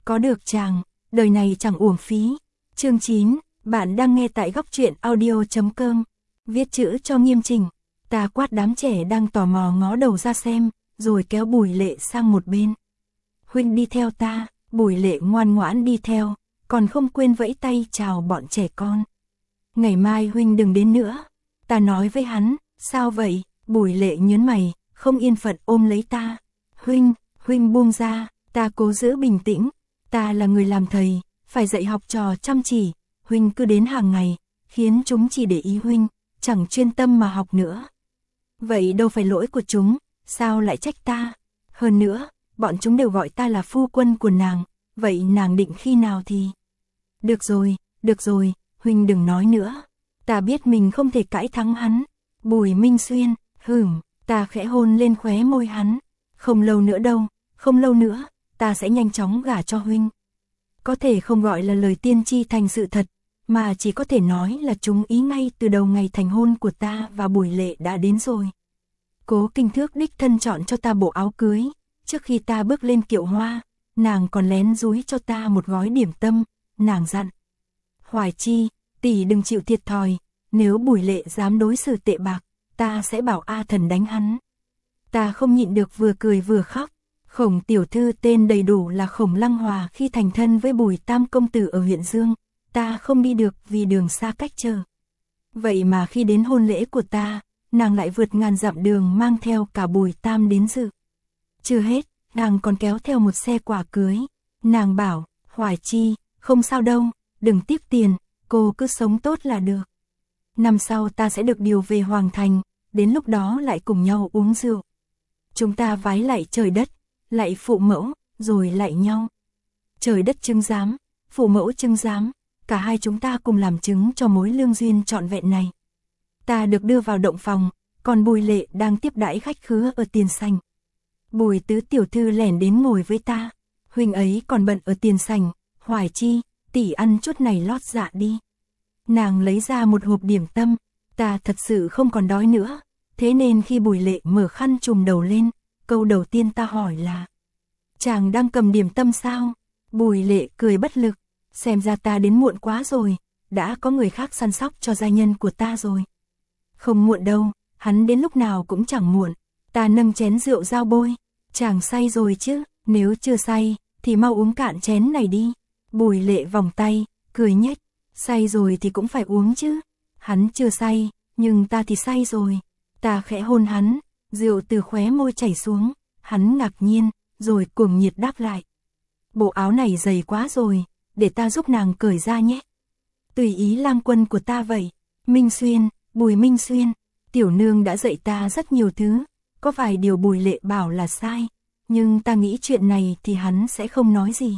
có được chàng, đời này chẳng uổng phí. Chương 9, bạn đang nghe tại góc truyện audio.com. Viết chữ cho nghiêm chỉnh. Ta quát đám trẻ đang tò mò ngó đầu ra xem, rồi kéo Bùi Lệ sang một bên. Huynh đi theo ta. Bùi Lệ ngoan ngoãn đi theo, còn không quên vẫy tay chào bọn trẻ con. Ngày mai huynh đừng đến nữa. Ta nói với hắn. Sao vậy? Bùi Lệ nhớn mày, không yên phận ôm lấy ta. Huynh buông ra. Ta cố giữ bình tĩnh. Ta là người làm thầy, phải dạy học trò chăm chỉ. Huynh cứ đến hàng ngày, khiến chúng chỉ để ý huynh, chẳng chuyên tâm mà học nữa. Vậy đâu phải lỗi của chúng, sao lại trách ta? Hơn nữa, bọn chúng đều gọi ta là phu quân của nàng, vậy nàng định khi nào thì... Được rồi, huynh đừng nói nữa. Ta biết mình không thể cãi thắng hắn. Bùi Minh Xuyên, ta khẽ hôn lên khóe môi hắn. Không lâu nữa, ta sẽ nhanh chóng gả cho huynh. Có thể không gọi là lời tiên tri thành sự thật, mà chỉ có thể nói là chúng ý ngay từ đầu ngày thành hôn của ta và Bùi Lệ đã đến rồi. Cố Kinh Thước đích thân chọn cho ta bộ áo cưới, trước khi ta bước lên kiệu hoa, nàng còn lén dúi cho ta một gói điểm tâm, nàng dặn. Hoài Chi, tỷ đừng chịu thiệt thòi, nếu Bùi Lệ dám đối xử tệ bạc, ta sẽ bảo A Thần đánh hắn. Ta không nhịn được vừa cười vừa khóc. Khổng tiểu thư tên đầy đủ là Khổng Lăng Hòa khi thành thân với Bùi Tam công tử ở huyện Dương, ta không đi được vì đường xa cách trở. Vậy mà khi đến hôn lễ của ta, nàng lại vượt ngàn dặm đường mang theo cả Bùi Tam đến dự. Chưa hết, nàng còn kéo theo một xe quả cưới. Nàng bảo, Hoài Chi, không sao đâu, đừng tiếc tiền, cô cứ sống tốt là được. Năm sau ta sẽ được điều về Hoàng Thành, đến lúc đó lại cùng nhau uống rượu. Chúng ta vái lạy trời đất, lạy phụ mẫu, rồi lạy nhau. Trời đất chứng giám, phụ mẫu chứng giám, cả hai chúng ta cùng làm chứng cho mối lương duyên trọn vẹn này. Ta được đưa vào động phòng, còn Bùi Lệ đang tiếp đãi khách khứa ở tiền sảnh. Bùi tứ tiểu thư lẻn đến ngồi với ta. Huynh ấy còn bận ở tiền sảnh. Hoài Chi, tỷ ăn chút này lót dạ đi. Nàng lấy ra một hộp điểm tâm. Ta thật sự không còn đói nữa. Thế nên khi Bùi Lệ mở khăn trùm đầu lên, câu đầu tiên ta hỏi là: chàng đang cầm điểm tâm sao? Bùi Lệ cười bất lực. Xem ra ta đến muộn quá rồi, đã có người khác săn sóc cho gia nhân của ta rồi. Không muộn đâu, hắn đến lúc nào cũng chẳng muộn. Ta nâng chén rượu giao bôi. Chàng say rồi chứ, nếu chưa say, thì mau uống cạn chén này đi. Bùi Lệ vòng tay, cười nhếch. Say rồi thì cũng phải uống chứ. Hắn chưa say, nhưng ta thì say rồi. Ta khẽ hôn hắn, rượu từ khóe môi chảy xuống. Hắn ngạc nhiên, rồi cuồng nhiệt đáp lại. Bộ áo này dày quá rồi, để ta giúp nàng cởi ra nhé. Tùy ý lang quân của ta vậy. Minh Xuyên, Bùi Minh Xuyên, tiểu nương đã dạy ta rất nhiều thứ. Có vài điều Bùi Lệ bảo là sai, nhưng ta nghĩ chuyện này thì hắn sẽ không nói gì.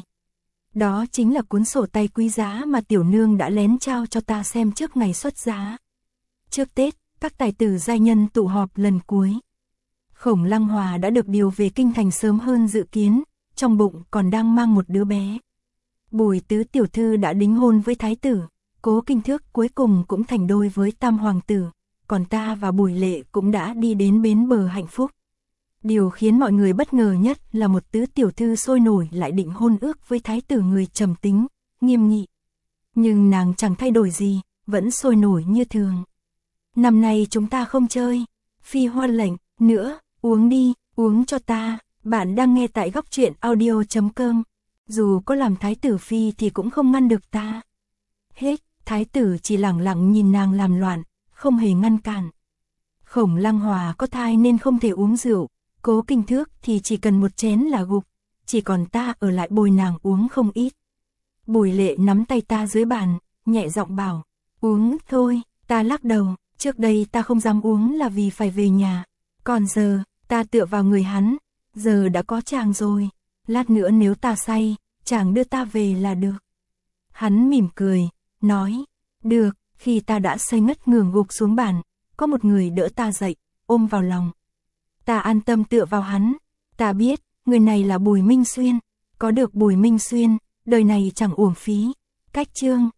Đó chính là cuốn sổ tay quý giá mà tiểu nương đã lén trao cho ta xem trước ngày xuất giá. Trước Tết, các tài tử giai nhân tụ họp lần cuối. Khổng Lăng Hòa đã được điều về kinh thành sớm hơn dự kiến, trong bụng còn đang mang một đứa bé. Bùi tứ tiểu thư đã đính hôn với thái tử, Cố Kinh Thước cuối cùng cũng thành đôi với tam hoàng tử, còn ta và Bùi Lệ cũng đã đi đến bến bờ hạnh phúc. Điều khiến mọi người bất ngờ nhất là một tứ tiểu thư sôi nổi lại định hôn ước với thái tử người trầm tính, nghiêm nghị. Nhưng nàng chẳng thay đổi gì, vẫn sôi nổi như thường. Năm nay chúng ta không chơi phi hoa lệnh nữa, uống đi, uống cho ta. Bạn đang nghe tại góc truyện audio.com. Dù có làm thái tử phi thì cũng không ngăn được ta. Hết, thái tử chỉ lẳng lặng nhìn nàng làm loạn, không hề ngăn cản. Khổng Lăng Hòa có thai nên không thể uống rượu, Cố Kinh Thước thì chỉ cần một chén là gục, chỉ còn ta ở lại bồi nàng uống không ít. Bùi Lệ nắm tay ta dưới bàn, nhẹ giọng bảo, uống thôi. Ta lắc đầu, trước đây ta không dám uống là vì phải về nhà. Còn giờ, ta tựa vào người hắn, giờ đã có chàng rồi. Lát nữa nếu ta say, chàng đưa ta về là được. Hắn mỉm cười, nói, được. Khi ta đã say ngất ngường gục xuống bàn, có một người đỡ ta dậy, ôm vào lòng. Ta an tâm tựa vào hắn. Ta biết, người này là Bùi Minh Xuyên. Có được Bùi Minh Xuyên, đời này chẳng uổng phí. Cách chương